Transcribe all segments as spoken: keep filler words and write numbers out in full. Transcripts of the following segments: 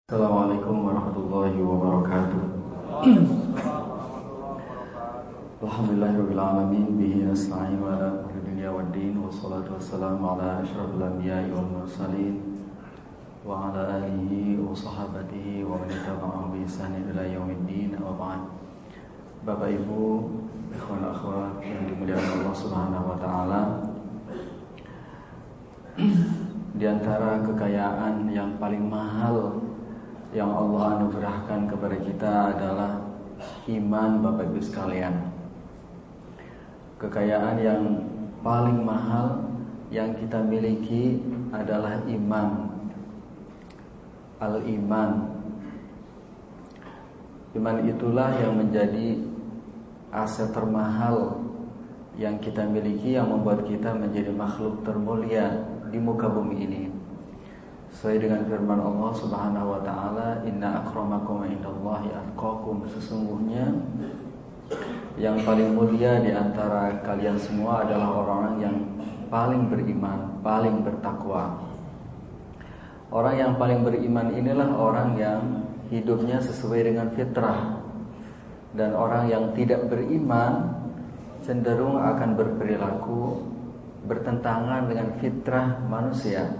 Assalamualaikum warahmatullahi wabarakatuh. Alhamdulillahirabbil alamin bihi nasta'in wa ala umuri dunya waddin wassalatu wassalamu ala asyrafil anbiya'i wal mursalin wa ala alihi wa sahabatihi wa man tabi'ahum bi ihsanin ila yaumiddin wa ba'd. Bapak Ibu, ikhwan akhwat yang dimuliakan Allah Subhanahu wa taala, di antara kekayaan yang paling mahal yang Allah anugerahkan kepada kita adalah iman, Bapak Ibu sekalian. Kekayaan yang paling mahal yang kita miliki adalah iman. Al-iman. Iman itulah yang menjadi aset termahal yang kita miliki, yang membuat kita menjadi makhluk termulia di muka bumi ini. Sesuai dengan firman Allah Subhanahu wa taala, inna akramakum indallahi atqakum, sesungguhnya yang paling mulia di antara kalian semua adalah orang-orang yang paling beriman, paling bertakwa. Orang yang paling beriman inilah orang yang hidupnya sesuai dengan fitrah. Dan orang yang tidak beriman cenderung akan berperilaku bertentangan dengan fitrah manusia.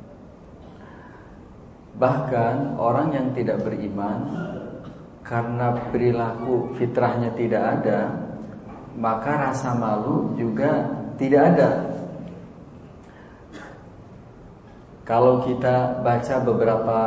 Bahkan orang yang tidak beriman, karena perilaku fitrahnya tidak ada, maka rasa malu juga tidak ada. Kalau kita baca beberapa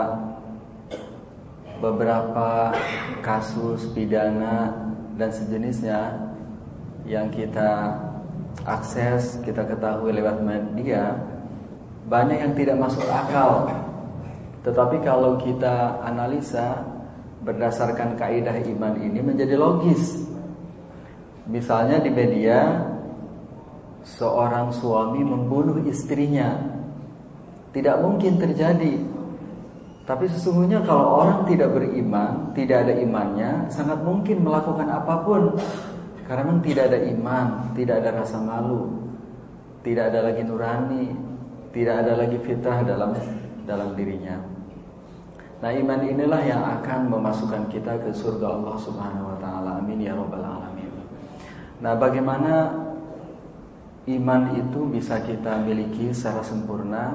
beberapa kasus pidana dan sejenisnya yang kita akses, kita ketahui lewat media, banyak yang tidak masuk akal. Tetapi kalau kita analisa berdasarkan kaidah iman ini menjadi logis. Misalnya di media, seorang suami membunuh istrinya. Tidak mungkin terjadi. Tapi sesungguhnya kalau orang tidak beriman, tidak ada imannya, sangat mungkin melakukan apapun. Karena memang tidak ada iman, tidak ada rasa malu, tidak ada lagi nurani, tidak ada lagi fitrah dalam dalam dirinya. Nah, iman inilah yang akan memasukkan kita ke surga Allah Subhanahu wa taala. Amin ya rabbal alamin. Nah, bagaimana iman itu bisa kita miliki secara sempurna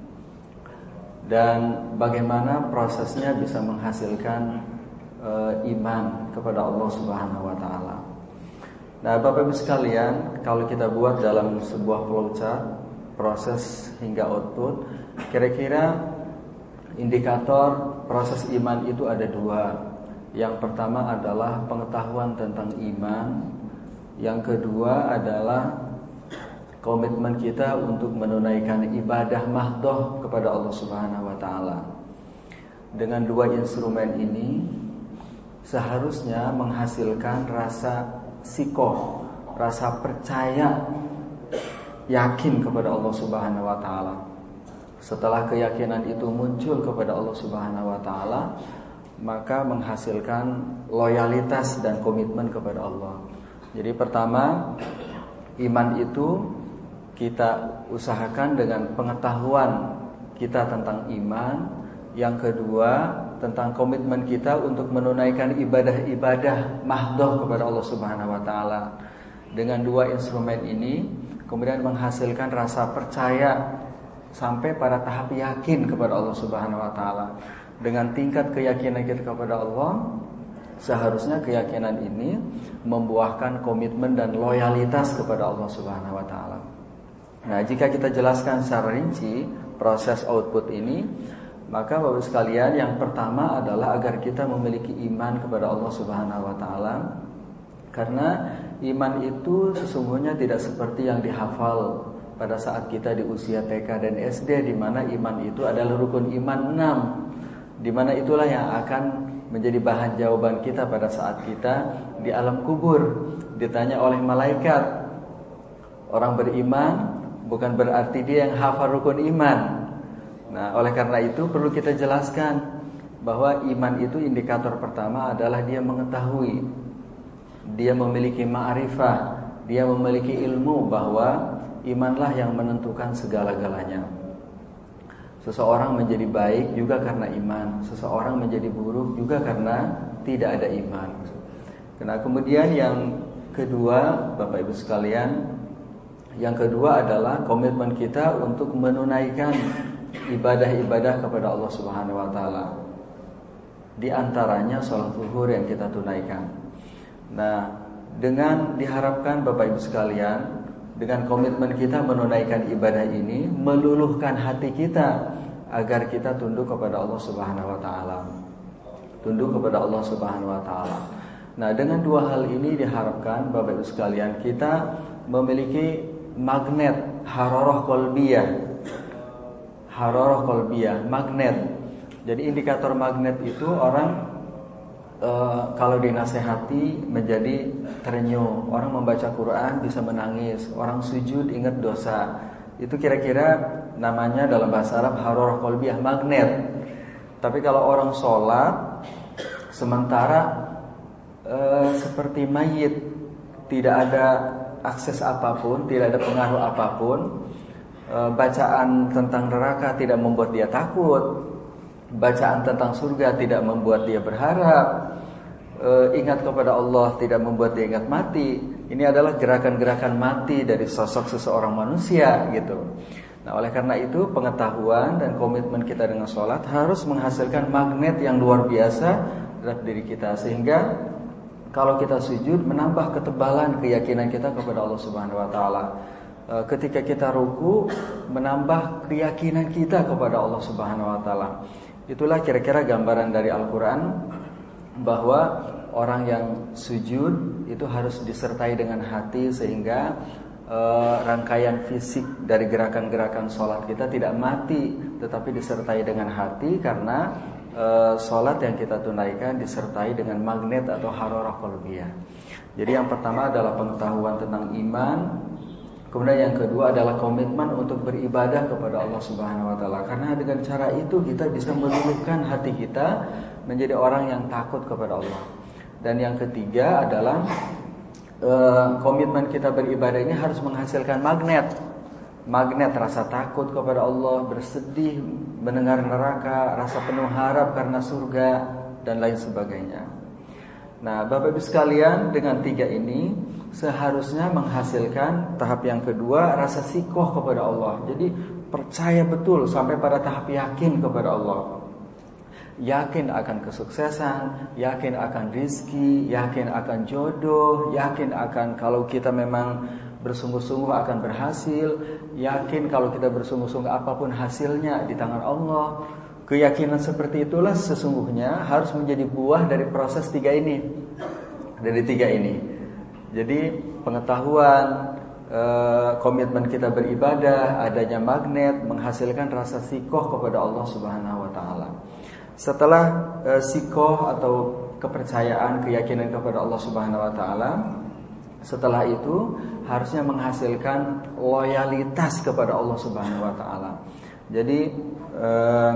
dan bagaimana prosesnya bisa menghasilkan e, iman kepada Allah Subhanahu wa taala. Nah, Bapak Ibu sekalian, kalau kita buat dalam sebuah flowchart proses hingga output, kira-kira indikator proses iman itu ada dua. Yang pertama adalah pengetahuan tentang iman. Yang kedua adalah komitmen kita untuk menunaikan ibadah mahdoh kepada Allah Subhanahu wa taala. Dengan dua instrumen ini seharusnya menghasilkan rasa sikoh, rasa percaya, yakin kepada Allah Subhanahu wa taala. Setelah keyakinan itu muncul kepada Allah Subhanahu wa taala, maka menghasilkan loyalitas dan komitmen kepada Allah. Jadi pertama, iman itu kita usahakan dengan pengetahuan kita tentang iman. Yang kedua, tentang komitmen kita untuk menunaikan ibadah-ibadah mahdoh kepada Allah Subhanahu wa taala. Dengan dua instrumen ini kemudian menghasilkan rasa percaya sampai pada tahap yakin kepada Allah Subhanahu wa taala. Dengan tingkat keyakinan kita kepada Allah, seharusnya keyakinan ini membuahkan komitmen dan loyalitas kepada Allah Subhanahu wa taala. Nah, jika kita jelaskan secara rinci proses output ini, maka Bapak sekalian, yang pertama adalah agar kita memiliki iman kepada Allah Subhanahu wa taala. Karena iman itu sesungguhnya tidak seperti yang dihafal pada saat kita di usia T K dan S D, di mana iman itu adalah rukun iman enam, di mana itulah yang akan menjadi bahan jawaban kita pada saat kita di alam kubur ditanya oleh malaikat. Orang beriman bukan berarti dia yang hafal rukun iman. Nah, oleh karena itu perlu kita jelaskan bahwa iman itu indikator pertama adalah dia mengetahui, dia memiliki ma'rifah, dia memiliki ilmu bahwa imanlah yang menentukan segala-galanya. Seseorang menjadi baik juga karena iman, seseorang menjadi buruk juga karena tidak ada iman. Nah, kemudian yang kedua, Bapak Ibu sekalian, yang kedua adalah komitmen kita untuk menunaikan ibadah-ibadah kepada Allah Subhanahu wa taala. Di antaranya salat zuhur yang kita tunaikan. Nah, dengan diharapkan Bapak Ibu sekalian, dengan komitmen kita menunaikan ibadah ini, meluluhkan hati kita agar kita tunduk kepada Allah Subhanahu wa taala. Tunduk kepada Allah Subhanahu wa taala. Nah, dengan dua hal ini diharapkan Bapak Ibu sekalian kita memiliki magnet hararah qalbiyah. Hararah qalbiyah, magnet. Jadi indikator magnet itu orang e, kalau dinasehati menjadi terenyuh. Orang membaca Quran bisa menangis, orang sujud ingat dosa. Itu kira-kira namanya dalam bahasa Arab hararah qalbiyah, magnet. Tapi kalau orang sholat sementara e, seperti mayit, tidak ada akses apapun, tidak ada pengaruh apapun, e, bacaan tentang neraka tidak membuat dia takut, bacaan tentang surga tidak membuat dia berharap, e, ingat kepada Allah tidak membuat dia ingat mati. Ini adalah gerakan-gerakan mati dari sosok seseorang manusia gitu. Nah, oleh karena itu pengetahuan dan komitmen kita dengan sholat harus menghasilkan magnet yang luar biasa dalam diri kita, sehingga kalau kita sujud menambah ketebalan keyakinan kita kepada Allah Subhanahu wa taala. Ketika kita ruku menambah keyakinan kita kepada Allah Subhanahu wa taala. Itulah kira-kira gambaran dari Al-Qur'an bahwa orang yang sujud itu harus disertai dengan hati, sehingga uh, rangkaian fisik dari gerakan-gerakan sholat kita tidak mati, tetapi disertai dengan hati, karena uh, sholat yang kita tunaikan disertai dengan magnet atau hararah qalbiyah. Jadi yang pertama adalah pengetahuan tentang iman. Kemudian yang kedua adalah komitmen untuk beribadah kepada Allah Subhanahu wa taala. Karena dengan cara itu kita bisa meluluhkan hati kita menjadi orang yang takut kepada Allah. Dan yang ketiga adalah e, komitmen kita beribadah ini harus menghasilkan magnet. Magnet rasa takut kepada Allah, bersedih mendengar neraka, rasa penuh harap karena surga, dan lain sebagainya. Nah, Bapak Ibu sekalian, dengan tiga ini seharusnya menghasilkan tahap yang kedua, rasa sikoh kepada Allah. Jadi percaya betul sampai pada tahap yakin kepada Allah. Yakin akan kesuksesan, yakin akan rizki, yakin akan jodoh, yakin akan kalau kita memang bersungguh-sungguh akan berhasil, yakin kalau kita bersungguh-sungguh apapun hasilnya di tangan Allah. Keyakinan seperti itulah sesungguhnya harus menjadi buah dari proses tiga ini. Dari tiga ini. Jadi pengetahuan, eh, komitmen kita beribadah, adanya magnet, menghasilkan rasa sikoh kepada Allah Subhanahu wa taala. Setelah eh, sikoh atau kepercayaan, keyakinan kepada Allah Subhanahu wa taala, setelah itu harusnya menghasilkan loyalitas kepada Allah Subhanahu wa taala. Jadi eh,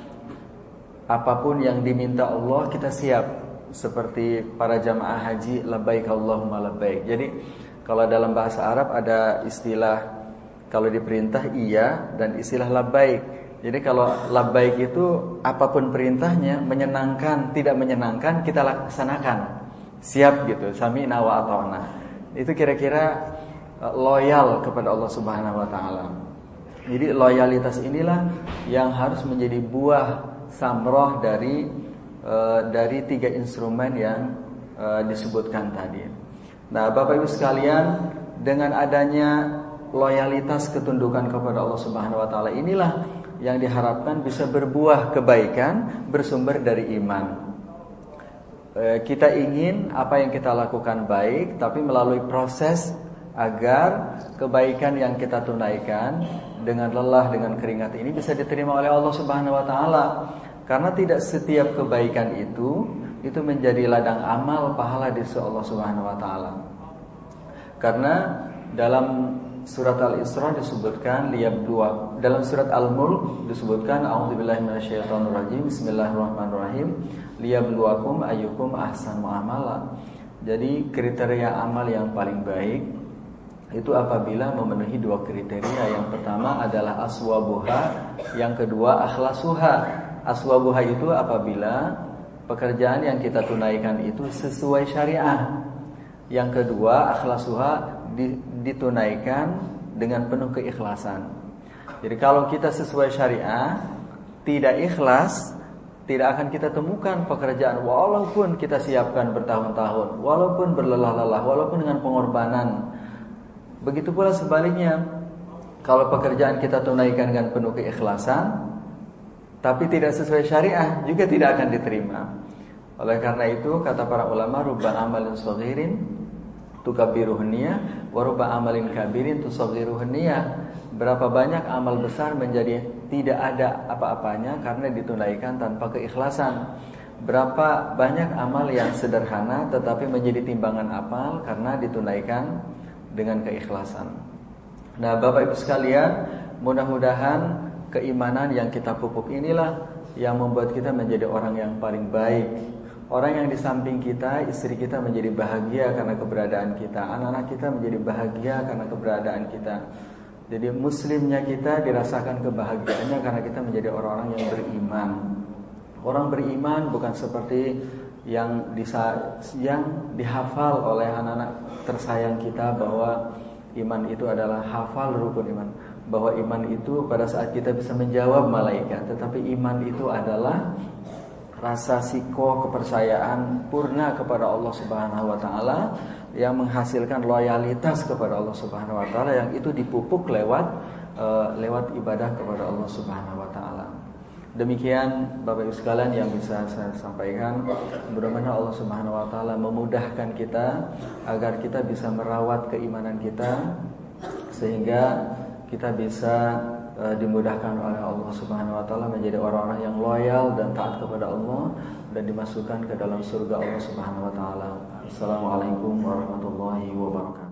apapun yang diminta Allah kita siap. Seperti para jamaah haji, labbaik Allahumma labbaik. Jadi kalau dalam bahasa Arab ada istilah kalau diperintah iya dan istilah labbaik. Jadi kalau labbaik itu apapun perintahnya, menyenangkan, tidak menyenangkan kita laksanakan. Siap gitu, sami'na wa ata'na. Itu kira-kira loyal kepada Allah Subhanahu wa taala. Jadi loyalitas inilah yang harus menjadi buah samroh dari Uh, dari tiga instrumen yang uh, disebutkan tadi. Nah, Bapak Ibu sekalian, dengan adanya loyalitas ketundukan kepada Allah Subhanahu wa taala inilah yang diharapkan bisa berbuah kebaikan bersumber dari iman. Uh, kita ingin apa yang kita lakukan baik, tapi melalui proses agar kebaikan yang kita tunaikan dengan lelah, dengan keringat ini bisa diterima oleh Allah Subhanahu wa taala. Karena tidak setiap kebaikan itu itu menjadi ladang amal pahala di sisi Allah Subhanahu wa taala. Karena dalam surat Al-Isra disebutkan liyabluwa, dalam surat Al-Mulk disebutkan a'udzubillahi minasyaitonirrajim, bismillahirrahmanirrahim, liyabluwakum ayyukum ahsanu amala. Jadi kriteria amal yang paling baik itu apabila memenuhi dua kriteria. Yang pertama adalah aswabuha, yang kedua akhlasuha. Aswabuha itu apabila pekerjaan yang kita tunaikan itu sesuai syariah. Yang kedua akhlasuha, ditunaikan dengan penuh keikhlasan. Jadi kalau kita sesuai syariah, tidak ikhlas, tidak akan kita temukan pekerjaan walaupun kita siapkan bertahun-tahun, walaupun berlelah-lelah, walaupun dengan pengorbanan. Begitu pula sebaliknya, kalau pekerjaan kita tunaikan dengan penuh keikhlasan tapi tidak sesuai syariah, juga tidak akan diterima. Oleh karena itu kata para ulama, rubba amalin shaghirin tukabbiruhun niyah wa rubba amalin kabirin tusaghiruhun niyah. Berapa banyak amal besar menjadi tidak ada apa-apanya karena ditunaikan tanpa keikhlasan. Berapa banyak amal yang sederhana tetapi menjadi timbangan amal karena ditunaikan dengan keikhlasan. Nah, Bapak Ibu sekalian, mudah-mudahan keimanan yang kita pupuk inilah yang membuat kita menjadi orang yang paling baik. Orang yang di samping kita, istri kita menjadi bahagia karena keberadaan kita, anak-anak kita menjadi bahagia karena keberadaan kita. Jadi muslimnya kita dirasakan kebahagiaannya karena kita menjadi orang-orang yang beriman. Orang beriman bukan seperti yang disa, yang dihafal oleh anak-anak tersayang kita bahwa iman itu adalah hafal rukun iman, bahwa iman itu pada saat kita bisa menjawab malaikat, tetapi iman itu adalah rasa siko kepercayaan purna kepada Allah Subhanahu wa taala yang menghasilkan loyalitas kepada Allah Subhanahu wa taala, yang itu dipupuk lewat uh, lewat ibadah kepada Allah Subhanahu wa taala. Demikian Bapak Ibu sekalian yang bisa saya sampaikan. Mudah-mudahan Allah Subhanahu wa taala memudahkan kita agar kita bisa merawat keimanan kita sehingga kita bisa uh, dimudahkan oleh Allah Subhanahu wa taala menjadi orang-orang yang loyal dan taat kepada Allah dan dimasukkan ke dalam surga Allah Subhanahu wa taala. Assalamualaikum warahmatullahi wabarakatuh.